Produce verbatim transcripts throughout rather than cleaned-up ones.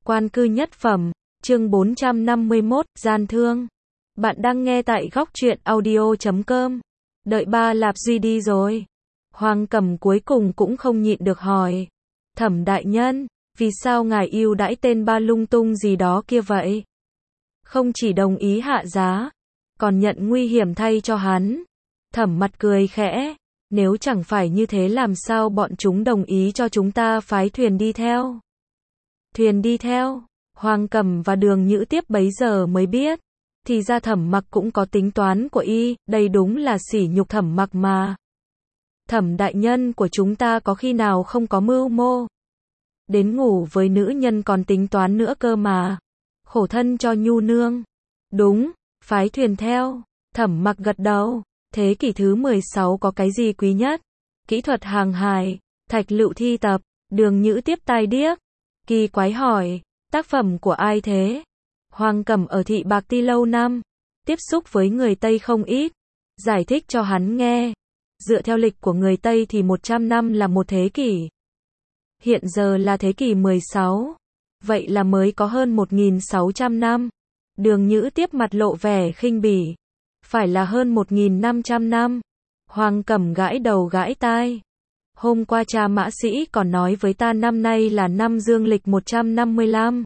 Quan cư nhất phẩm, chương bốn trăm năm mươi mốt, gian thương. Bạn đang nghe tại góc truyện audio chấm com. Đợi ba Lạp Duy đi rồi. Hoàng Cẩm cuối cùng cũng không nhịn được hỏi. Thẩm đại nhân, vì sao ngài ưu đãi tên ba lung tung gì đó kia vậy? Không chỉ đồng ý hạ giá, còn nhận nguy hiểm thay cho hắn. Thẩm mặt cười khẽ. Nếu chẳng phải như thế làm sao bọn chúng đồng ý cho chúng ta phái thuyền đi theo? Thuyền đi theo, Hoàng Cẩm và Đường Nhữ Tiếp bấy giờ mới biết. Thì ra Thẩm Mặc cũng có tính toán của y, đây đúng là sỉ nhục Thẩm Mặc mà. Thẩm đại nhân của chúng ta có khi nào không có mưu mô. Đến ngủ với nữ nhân còn tính toán nữa cơ mà. Khổ thân cho nhu nương. Đúng, phái thuyền theo. Thẩm Mặc gật đầu. Thế kỷ thứ mười sáu có cái gì quý nhất? Kỹ thuật hàng hải, thạch lựu thi tập. Đường Nhữ Tiếp tai điếc. Kỳ quái hỏi, tác phẩm của ai thế? Hoàng Cẩm ở Thị Bạc Ti lâu năm, tiếp xúc với người Tây không ít, giải thích cho hắn nghe. Dựa theo lịch của người Tây thì một trăm năm là một thế kỷ. Hiện giờ là thế kỷ mười sáu, vậy là mới có hơn một nghìn sáu trăm năm. Đường Nhữ Tiếp mặt lộ vẻ khinh bỉ. Phải là hơn một nghìn năm trăm năm. Hoàng Cẩm gãi đầu gãi tai. Hôm qua cha Mã Sĩ còn nói với ta năm nay là năm dương lịch một trăm năm mươi lăm.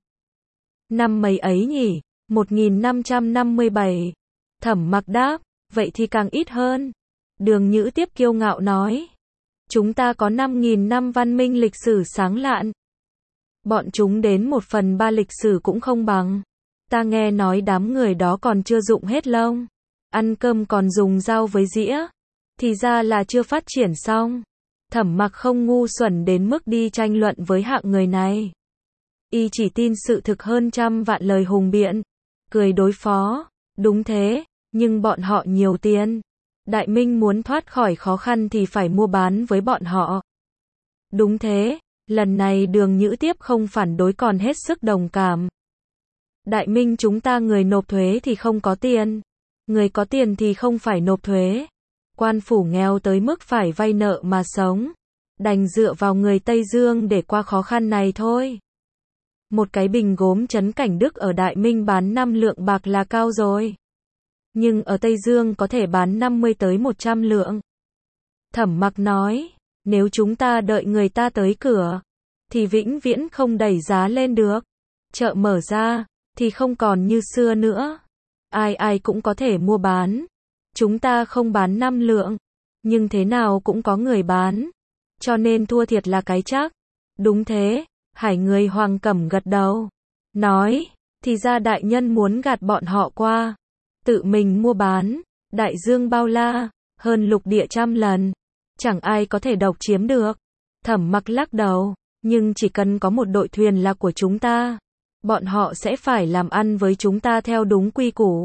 Năm mấy ấy nhỉ? một nghìn năm trăm năm mươi bảy. Thẩm Mặc đáp, vậy thì càng ít hơn. Đường Nhữ Tiếp kiêu ngạo nói. Chúng ta có năm nghìn năm văn minh lịch sử sáng lạn. Bọn chúng đến một phần ba lịch sử cũng không bằng. Ta nghe nói đám người đó còn chưa dụng hết lông. Ăn cơm còn dùng dao với dĩa. Thì ra là chưa phát triển xong. Thẩm Mặc không ngu xuẩn đến mức đi tranh luận với hạng người này. Y chỉ tin sự thực hơn trăm vạn lời hùng biện. Cười đối phó. Đúng thế, nhưng bọn họ nhiều tiền. Đại Minh muốn thoát khỏi khó khăn thì phải mua bán với bọn họ. Đúng thế, lần này Đường Nhữ Tiếp không phản đối còn hết sức đồng cảm. Đại Minh chúng ta người nộp thuế thì không có tiền. Người có tiền thì không phải nộp thuế. Quan phủ nghèo tới mức phải vay nợ mà sống. Đành dựa vào người Tây Dương để qua khó khăn này thôi. Một cái bình gốm Trấn Cảnh Đức ở Đại Minh bán năm lượng bạc là cao rồi. Nhưng ở Tây Dương có thể bán năm mươi tới một trăm lượng. Thẩm Mặc nói, nếu chúng ta đợi người ta tới cửa, thì vĩnh viễn không đẩy giá lên được. Chợ mở ra, thì không còn như xưa nữa. Ai ai cũng có thể mua bán. Chúng ta không bán năm lượng, nhưng thế nào cũng có người bán. Cho nên thua thiệt là cái chắc. Đúng thế, Hải người Hoàng Cẩm gật đầu. Nói, thì ra đại nhân muốn gạt bọn họ qua. Tự mình mua bán, đại dương bao la, hơn lục địa trăm lần. Chẳng ai có thể độc chiếm được. Thẩm Mặc lắc đầu, nhưng chỉ cần có một đội thuyền là của chúng ta. Bọn họ sẽ phải làm ăn với chúng ta theo đúng quy củ.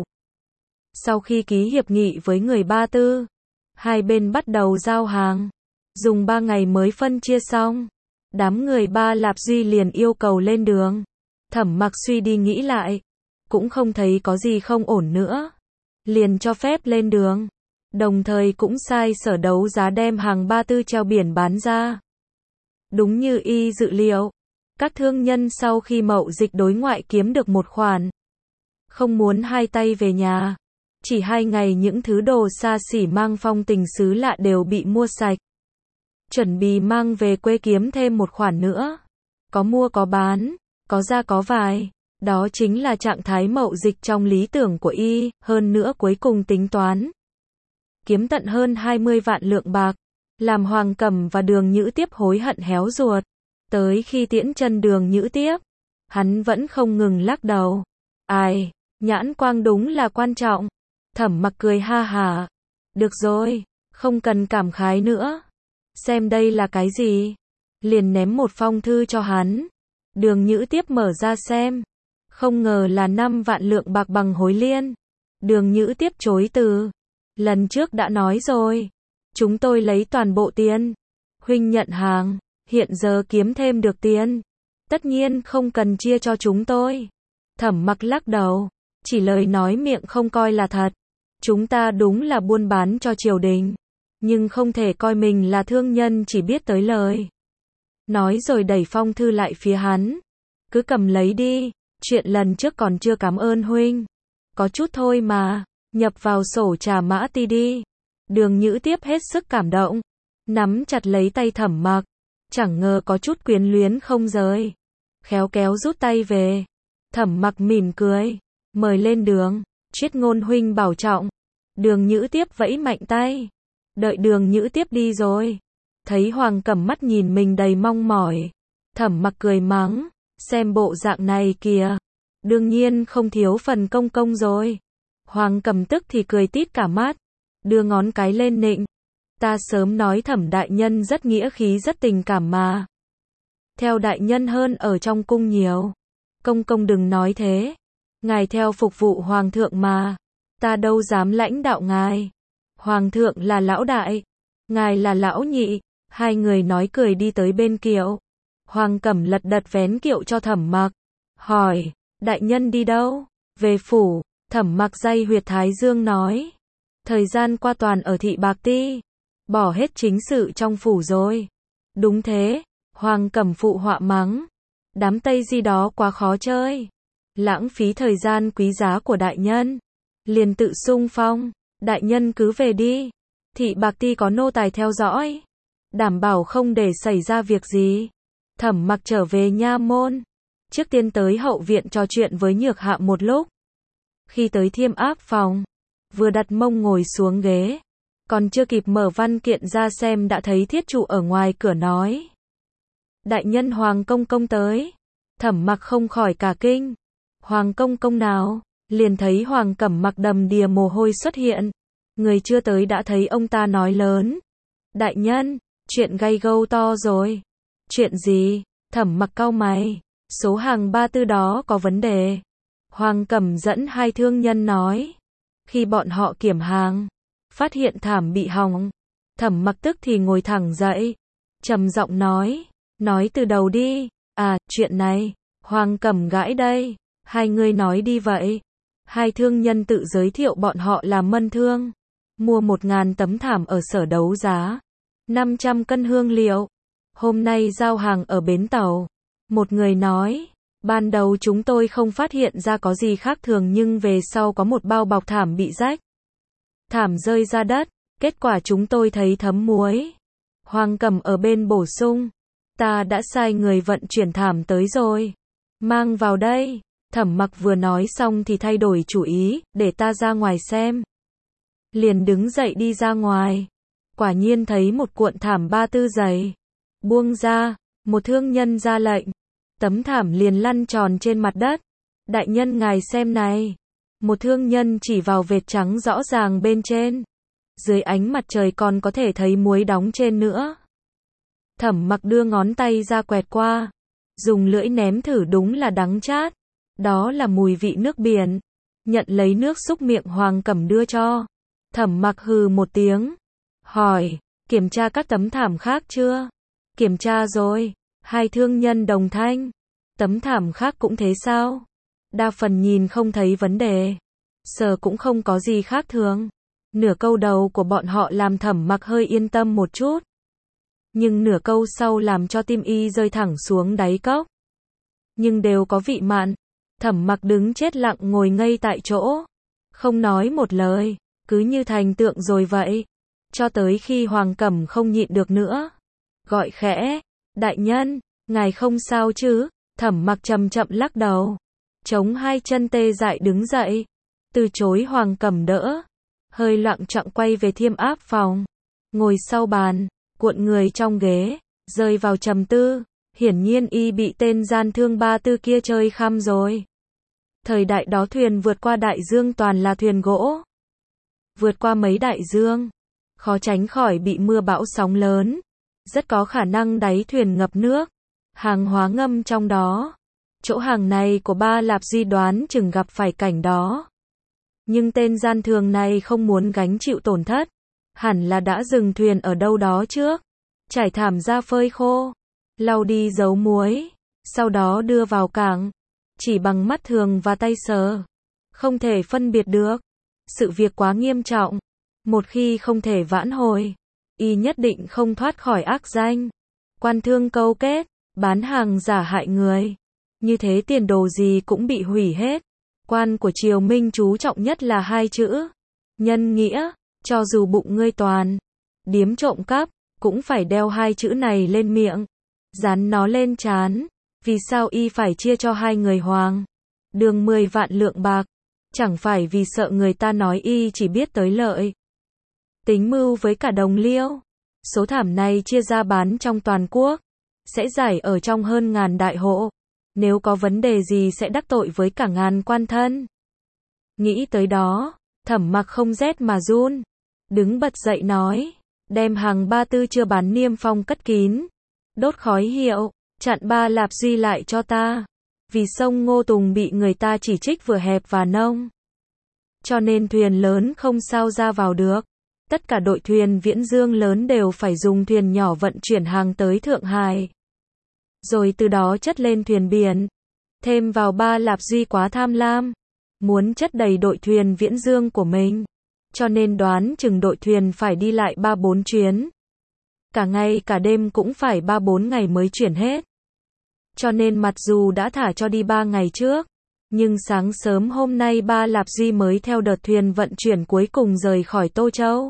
Sau khi ký hiệp nghị với người Ba Tư, hai bên bắt đầu giao hàng. Dùng ba ngày mới phân chia xong. Đám người Ba Lạp Duy liền yêu cầu lên đường. Thẩm Mặc suy đi nghĩ lại, cũng không thấy có gì không ổn nữa. Liền cho phép lên đường. Đồng thời cũng sai sở đấu giá đem hàng Ba Tư treo biển bán ra. Đúng như y dự liệu, các thương nhân sau khi mậu dịch đối ngoại kiếm được một khoản. Không muốn hai tay về nhà. Chỉ hai ngày những thứ đồ xa xỉ mang phong tình xứ lạ đều bị mua sạch. Chuẩn bị mang về quê kiếm thêm một khoản nữa. Có mua có bán, có ra có vài. Đó chính là trạng thái mậu dịch trong lý tưởng của y, hơn nữa cuối cùng tính toán. Kiếm tận hơn hai mươi vạn lượng bạc, làm Hoàng Cẩm và Đường Nhữ Tiếp hối hận héo ruột. Tới khi tiễn chân Đường Nhữ Tiếp, hắn vẫn không ngừng lắc đầu. Ai, nhãn quang đúng là quan trọng. Thẩm Mặc cười ha hả. Được rồi, không cần cảm khái nữa. Xem đây là cái gì? Liền ném một phong thư cho hắn. Đường Nhữ Tiếp mở ra xem. Không ngờ là năm vạn lượng bạc bằng hối liên. Đường Nhữ Tiếp chối từ. Lần trước đã nói rồi. Chúng tôi lấy toàn bộ tiền. Huynh nhận hàng. Hiện giờ kiếm thêm được tiền. Tất nhiên không cần chia cho chúng tôi. Thẩm Mặc lắc đầu. Chỉ lời nói miệng không coi là thật. Chúng ta đúng là buôn bán cho triều đình. Nhưng không thể coi mình là thương nhân chỉ biết tới lời. Nói rồi đẩy phong thư lại phía hắn. cứ cầm lấy đi, chuyện lần trước còn chưa cảm ơn huynh. Có chút thôi mà, nhập vào sổ trà mã ti đi. Đường Nhữ Tiếp hết sức cảm động, nắm chặt lấy tay Thẩm Mặc, chẳng ngờ có chút quyến luyến không rời. Khéo kéo rút tay về. Thẩm Mặc mỉm cười, mời lên đường, Triết Ngôn huynh bảo trọng. Đường Nhữ Tiếp vẫy mạnh tay. Đợi Đường Nhữ Tiếp đi rồi, thấy Hoàng Cẩm mắt nhìn mình đầy mong mỏi. Thẩm Mặc cười mắng, xem bộ dạng này kìa, đương nhiên không thiếu phần công công rồi. Hoàng Cẩm tức thì cười tít cả mắt, đưa ngón cái lên nịnh. Ta sớm nói Thẩm đại nhân rất nghĩa khí rất tình cảm mà. Theo đại nhân hơn ở trong cung nhiều. Công công đừng nói thế. Ngài theo phục vụ hoàng thượng mà. Ta đâu dám lãnh đạo ngài. Hoàng thượng là lão đại, ngài là lão nhị. Hai người nói cười đi tới bên kiệu. Hoàng Cẩm lật đật vén kiệu cho Thẩm Mặc, hỏi, đại nhân đi đâu? Về phủ. Thẩm Mặc day huyệt thái dương nói, thời gian qua toàn ở thị Bạc Ti, bỏ hết chính sự trong phủ rồi. Đúng thế. Hoàng Cẩm phụ họa mắng, đám Tây Di đó quá khó chơi, lãng phí thời gian quý giá của đại nhân. Liền tự xung phong, đại nhân cứ về đi, thị Bạc Ti có nô tài theo dõi, đảm bảo không để xảy ra việc gì. Thẩm Mặc trở về nha môn, trước tiên tới hậu viện trò chuyện với Nhược Hạ một lúc. Khi tới Thiêm Áp phòng, vừa đặt mông ngồi xuống ghế, còn chưa kịp mở văn kiện ra xem đã thấy thiết trụ ở ngoài cửa nói, đại nhân Hoàng công công tới. Thẩm Mặc không khỏi cả kinh, Hoàng công công nào? Liền thấy Hoàng Cẩm mặc đầm đìa mồ hôi xuất hiện, người chưa tới đã thấy ông ta nói lớn, đại nhân, chuyện gay gâu to rồi. Chuyện gì? Thẩm Mặc cau mày, số hàng ba tư đó có vấn đề. Hoàng Cẩm dẫn hai thương nhân nói, khi bọn họ kiểm hàng, phát hiện thảm bị hỏng. Thẩm Mặc tức thì ngồi thẳng dậy, trầm giọng nói, nói từ đầu đi. À, chuyện này, Hoàng Cẩm gãi đây, hai người nói đi vậy. Hai thương nhân tự giới thiệu bọn họ là Mân Thương, mua một ngàn tấm thảm ở sở đấu giá, năm trăm cân hương liệu, hôm nay giao hàng ở bến tàu. Một người nói, ban đầu chúng tôi không phát hiện ra có gì khác thường nhưng về sau có một bao bọc thảm bị rách, thảm rơi ra đất, kết quả chúng tôi thấy thấm muối. Hoàng Cẩm ở bên bổ sung, ta đã sai người vận chuyển thảm tới rồi, mang vào đây. Thẩm Mặc vừa nói xong thì thay đổi chủ ý, để ta ra ngoài xem. Liền đứng dậy đi ra ngoài, quả nhiên thấy một cuộn thảm ba tư dày, buông ra, một thương nhân ra lệnh, tấm thảm liền lăn tròn trên mặt đất. Đại nhân ngài xem này. Một thương nhân chỉ vào vệt trắng rõ ràng bên trên, dưới ánh mặt trời còn có thể thấy muối đóng trên nữa. Thẩm Mặc đưa ngón tay ra quẹt qua, dùng lưỡi ném thử, đúng là đắng chát. Đó là mùi vị nước biển. Nhận lấy nước xúc miệng Hoàng Cẩm đưa cho. Thẩm Mặc hừ một tiếng, hỏi, kiểm tra các tấm thảm khác chưa? Kiểm tra rồi. Hai thương nhân đồng thanh. Tấm thảm khác cũng thế sao? Đa phần nhìn không thấy vấn đề, sờ cũng không có gì khác thường. Nửa câu đầu của bọn họ làm Thẩm Mặc hơi yên tâm một chút, nhưng nửa câu sau làm cho tim y rơi thẳng xuống đáy cốc. Nhưng đều có vị mặn. Thẩm Mặc đứng chết lặng ngồi ngây tại chỗ, không nói một lời, cứ như thành tượng rồi vậy. Cho tới khi Hoàng Cẩm không nhịn được nữa, gọi khẽ, đại nhân, ngài không sao chứ? Thẩm Mặc chậm chậm lắc đầu, chống hai chân tê dại đứng dậy, từ chối Hoàng Cẩm đỡ, hơi loạng choạng quay về Thiêm Áp phòng, ngồi sau bàn, cuộn người trong ghế, rơi vào trầm tư. Hiển nhiên y bị tên gian thương ba tư kia chơi khăm rồi. Thời đại đó thuyền vượt qua đại dương toàn là thuyền gỗ. Vượt qua mấy đại dương, khó tránh khỏi bị mưa bão sóng lớn. Rất có khả năng đáy thuyền ngập nước, hàng hóa ngâm trong đó. Chỗ hàng này của Ba Lạp Duy đoán chừng gặp phải cảnh đó. Nhưng tên gian thương này không muốn gánh chịu tổn thất, hẳn là đã dừng thuyền ở đâu đó trước, trải thảm ra phơi khô, lau đi dấu muối, sau đó đưa vào cảng. Chỉ bằng mắt thường và tay sờ, không thể phân biệt được. Sự việc quá nghiêm trọng, một khi không thể vãn hồi, y nhất định không thoát khỏi ác danh. Quan thương câu kết, bán hàng giả hại người. Như thế tiền đồ gì cũng bị hủy hết. Quan của Triều Minh chú trọng nhất là hai chữ. Nhân nghĩa, cho dù bụng ngươi toàn. Điếm trộm cắp, cũng phải đeo hai chữ này lên miệng. Dán nó lên trán. Vì sao y phải chia cho hai người hoàng? Đường mười vạn lượng bạc. Chẳng phải vì sợ người ta nói y chỉ biết tới lợi. Tính mưu với cả đồng liêu. Số thảm này chia ra bán trong toàn quốc. Sẽ giải ở trong hơn ngàn đại hộ. Nếu có vấn đề gì sẽ đắc tội với cả ngàn quan thân. Nghĩ tới đó, Thẩm Mặc không rét mà run. Đứng bật dậy nói. Đem hàng ba tư chưa bán niêm phong cất kín. Đốt khói hiệu, chặn ba Lạp Duy lại cho ta. Vì sông Ngô Tùng bị người ta chỉ trích vừa hẹp và nông. Cho nên thuyền lớn không sao ra vào được. Tất cả đội thuyền viễn dương lớn đều phải dùng thuyền nhỏ vận chuyển hàng tới Thượng Hải. Rồi từ đó chất lên thuyền biển. Thêm vào ba Lạp Duy quá tham lam. Muốn chất đầy đội thuyền viễn dương của mình. Cho nên đoán chừng đội thuyền phải đi lại ba bốn chuyến. Cả ngày cả đêm cũng phải ba bốn ngày mới chuyển hết. Cho nên mặc dù đã thả cho đi ba ngày trước. Nhưng sáng sớm hôm nay ba Lạp Duy mới theo đợt thuyền vận chuyển cuối cùng rời khỏi Tô Châu.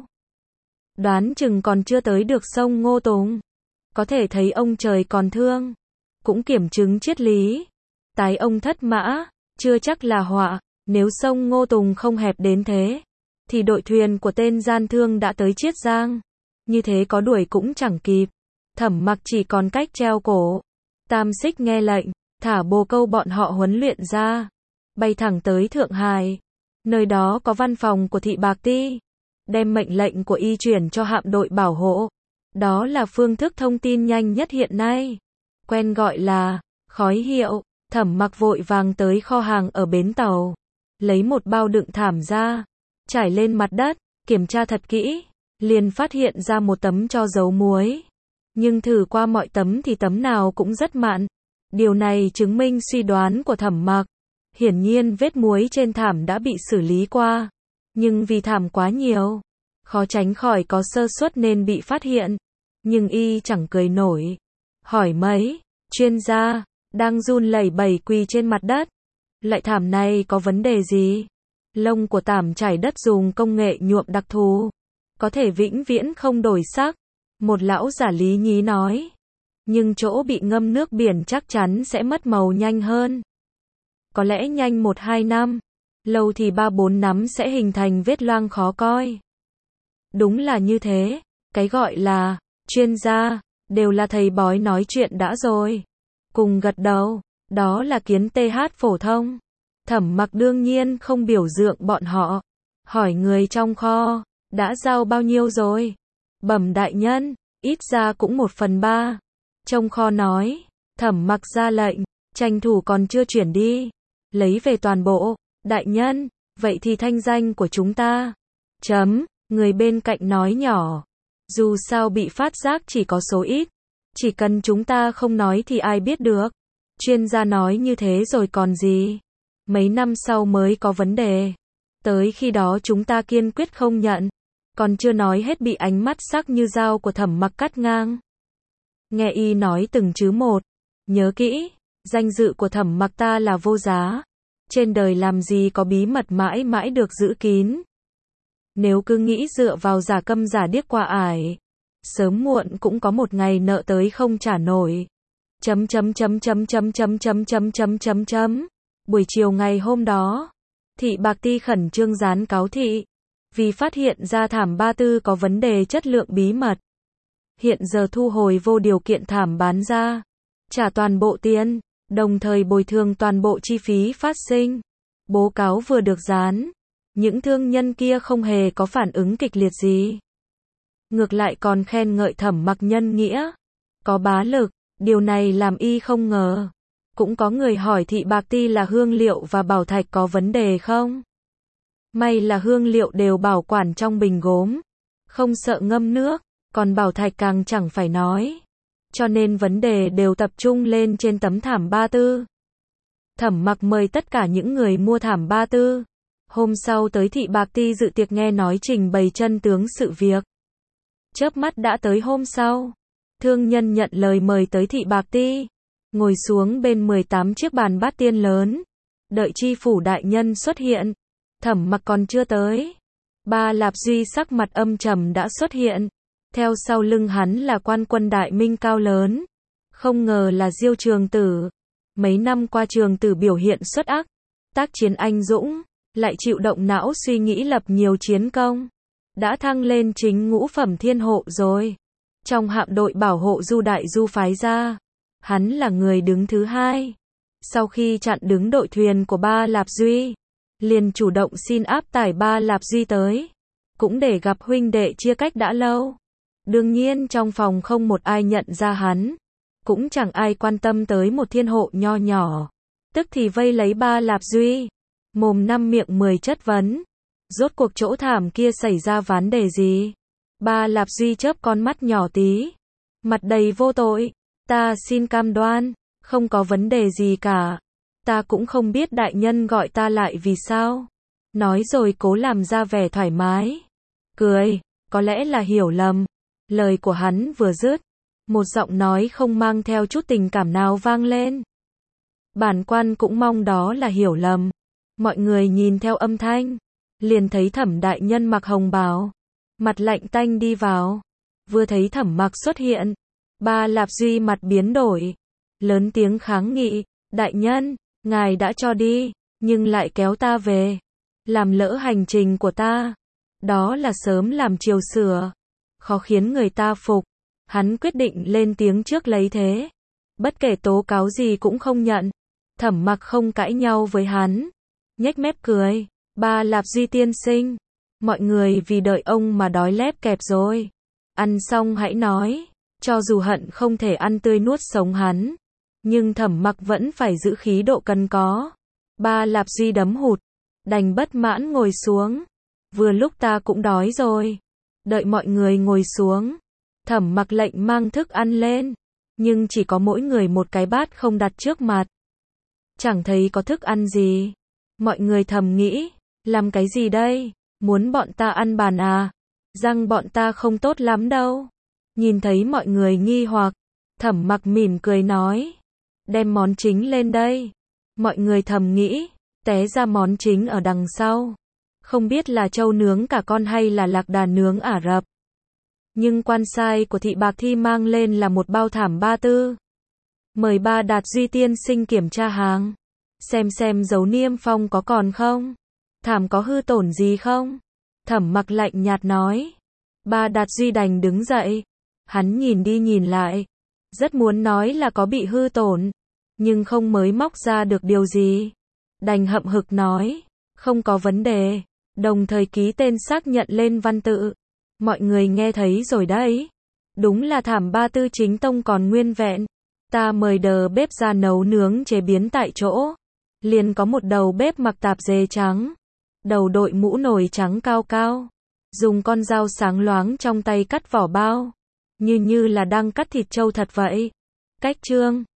Đoán chừng còn chưa tới được sông Ngô Tùng. Có thể thấy ông trời còn thương. Cũng kiểm chứng triết lý. Tái ông thất mã, chưa chắc là họa. Nếu sông Ngô Tùng không hẹp đến thế, thì đội thuyền của tên gian thương đã tới Chiết Giang. Như thế có đuổi cũng chẳng kịp. Thẩm Mặc chỉ còn cách treo cổ. Tam Xích nghe lệnh, thả bồ câu bọn họ huấn luyện ra. Bay thẳng tới Thượng Hải. Nơi đó có văn phòng của Thị Bạc Ti. Đem mệnh lệnh của y chuyển cho hạm đội bảo hộ. Đó là phương thức thông tin nhanh nhất hiện nay. Quen gọi là khói hiệu. Thẩm Mặc vội vàng tới kho hàng ở bến tàu. Lấy một bao đựng thảm ra. Trải lên mặt đất. Kiểm tra thật kỹ. Liền phát hiện ra một tấm cho dấu muối. Nhưng thử qua mọi tấm thì tấm nào cũng rất mặn. Điều này chứng minh suy đoán của Thẩm Mặc. Hiển nhiên vết muối trên thảm đã bị xử lý qua. Nhưng vì thảm quá nhiều, khó tránh khỏi có sơ suất nên bị phát hiện. Nhưng y chẳng cười nổi. Hỏi mấy chuyên gia, đang run lẩy bẩy quỳ trên mặt đất. Lại thảm này có vấn đề gì? Lông của thảm trải đất dùng công nghệ nhuộm đặc thù. Có thể vĩnh viễn không đổi sắc. Một lão giả lý nhí nói. Nhưng chỗ bị ngâm nước biển chắc chắn sẽ mất màu nhanh hơn. Có lẽ nhanh một hai năm. Lâu thì ba bốn năm sẽ hình thành vết loang khó coi. Đúng là như thế. Cái gọi là chuyên gia đều là thầy bói nói chuyện đã rồi. Cùng gật đầu. Đó là kiến tê hát phổ thông. Thẩm Mặc đương nhiên không biểu dượng bọn họ. Hỏi người trong kho. Đã giao bao nhiêu rồi? Bẩm đại nhân. Ít ra cũng một phần ba. Trong kho nói. Thẩm Mặc ra lệnh. Tranh thủ còn chưa chuyển đi. Lấy về toàn bộ. Đại nhân. Vậy thì thanh danh của chúng ta. Chấm. Người bên cạnh nói nhỏ. Dù sao bị phát giác chỉ có số ít. Chỉ cần chúng ta không nói thì ai biết được. Chuyên gia nói như thế rồi còn gì. Mấy năm sau mới có vấn đề. Tới khi đó chúng ta kiên quyết không nhận. Còn chưa nói hết bị ánh mắt sắc như dao của Thẩm Mặc cắt ngang. Nghe y nói từng chữ một. Nhớ kỹ. Danh dự của Thẩm Mặc ta là vô giá. Trên đời làm gì có bí mật mãi mãi được giữ kín. Nếu cứ nghĩ dựa vào giả câm giả điếc qua ải. Sớm muộn cũng có một ngày nợ tới không trả nổi. Chấm chấm chấm chấm chấm chấm chấm chấm chấm chấm chấm. Buổi chiều ngày hôm đó. Thị Bạc Ti khẩn trương dán cáo thị. Vì phát hiện ra thảm ba tư có vấn đề chất lượng bí mật. Hiện giờ thu hồi vô điều kiện thảm bán ra. Trả toàn bộ tiền. Đồng thời bồi thường toàn bộ chi phí phát sinh. Bố cáo vừa được dán. Những thương nhân kia không hề có phản ứng kịch liệt gì. Ngược lại còn khen ngợi Thẩm Mặc nhân nghĩa. Có bá lực. Điều này làm y không ngờ. Cũng có người hỏi Thị Bạc Ti là hương liệu và bảo thạch có vấn đề không? May là hương liệu đều bảo quản trong bình gốm. Không sợ ngâm nước. Còn bảo thạch càng chẳng phải nói. Cho nên vấn đề đều tập trung lên trên tấm thảm ba tư. Thẩm Mặc mời tất cả những người mua thảm ba tư. Hôm sau tới Thị Bạc Ti dự tiệc nghe nói trình bày chân tướng sự việc. Chớp mắt đã tới hôm sau. Thương nhân nhận lời mời tới Thị Bạc Ti. ngồi xuống bên mười tám chiếc bàn bát tiên lớn, đợi chi phủ đại nhân xuất hiện. Thẩm Mặc còn chưa tới, Ba Lạp Duy sắc mặt âm trầm đã xuất hiện, theo sau lưng hắn là quan quân đại minh cao lớn, không ngờ là Diêu Trường Tử. Mấy năm qua Trường Tử biểu hiện xuất sắc, tác chiến anh dũng, lại chịu động não suy nghĩ lập nhiều chiến công, đã thăng lên chính ngũ phẩm thiên hộ rồi. Trong hạm đội bảo hộ Du Đại Du phái ra, hắn là người đứng thứ hai. Sau khi chặn đứng đội thuyền của Ba Lạp Duy, liền chủ động xin áp tải Ba Lạp Duy tới, cũng để gặp huynh đệ chia cách đã lâu. Đương nhiên trong phòng không một ai nhận ra hắn, cũng chẳng ai quan tâm tới một thiên hộ nho nhỏ, tức thì vây lấy Ba Lạp Duy, mồm năm miệng mười chất vấn. Rốt cuộc chỗ thảm kia xảy ra vấn đề gì? Ba Lạp Duy chớp con mắt nhỏ tí, mặt đầy vô tội. Ta xin cam đoan, không có vấn đề gì cả. Ta cũng không biết đại nhân gọi ta lại vì sao. Nói rồi cố làm ra vẻ thoải mái. Cười, có lẽ là hiểu lầm. Lời của hắn vừa dứt, một giọng nói không mang theo chút tình cảm nào vang lên. Bản quan cũng mong đó là hiểu lầm. Mọi người nhìn theo âm thanh, liền thấy Thẩm đại nhân mặc hồng bào, mặt lạnh tanh đi vào. Vừa thấy Thẩm Mặc xuất hiện, Ba Lạp Duy mặt biến đổi, lớn tiếng kháng nghị, đại nhân, ngài đã cho đi, nhưng lại kéo ta về, làm lỡ hành trình của ta. Đó là sớm làm chiều sửa, khó khiến người ta phục. Hắn quyết định lên tiếng trước lấy thế. Bất kể tố cáo gì cũng không nhận. Thẩm Mặc không cãi nhau với hắn, nhếch mép cười, Ba Lạp Duy tiên sinh, mọi người vì đợi ông mà đói lép kẹp rồi. Ăn xong hãy nói. Cho dù hận không thể ăn tươi nuốt sống hắn, nhưng Thẩm Mặc vẫn phải giữ khí độ cần có. Ba Lạp Duy đấm hụt, đành bất mãn ngồi xuống. Vừa lúc ta cũng đói rồi. Đợi mọi người ngồi xuống, Thẩm Mặc lệnh mang thức ăn lên, nhưng chỉ có mỗi người một cái bát không đặt trước mặt. Chẳng thấy có thức ăn gì. Mọi người thầm nghĩ, làm cái gì đây? Muốn bọn ta ăn bàn à? Răng bọn ta không tốt lắm đâu. Nhìn thấy mọi người nghi hoặc, Thẩm Mặc mỉm cười nói, đem món chính lên đây. Mọi người thầm nghĩ, té ra món chính ở đằng sau. Không biết là trâu nướng cả con hay là lạc đà nướng Ả Rập. Nhưng quan sai của Thị Bạc Thi mang lên là một bao thảm ba tư. Mời Ba Đạt Duy tiên sinh kiểm tra hàng, xem xem dấu niêm phong có còn không, thảm có hư tổn gì không. Thẩm Mặc lạnh nhạt nói. Ba Đạt Duy đành đứng dậy. Hắn nhìn đi nhìn lại, rất muốn nói là có bị hư tổn, nhưng không mới móc ra được điều gì. Đành hậm hực nói, không có vấn đề, đồng thời ký tên xác nhận lên văn tự. Mọi người nghe thấy rồi đấy. Đúng là thảm ba tư chính tông còn nguyên vẹn. Ta mời đờ bếp ra nấu nướng chế biến tại chỗ. Liền có một đầu bếp mặc tạp dề trắng, đầu đội mũ nồi trắng cao cao, dùng con dao sáng loáng trong tay cắt vỏ bao, như như là đang cắt thịt trâu thật vậy. Cách chương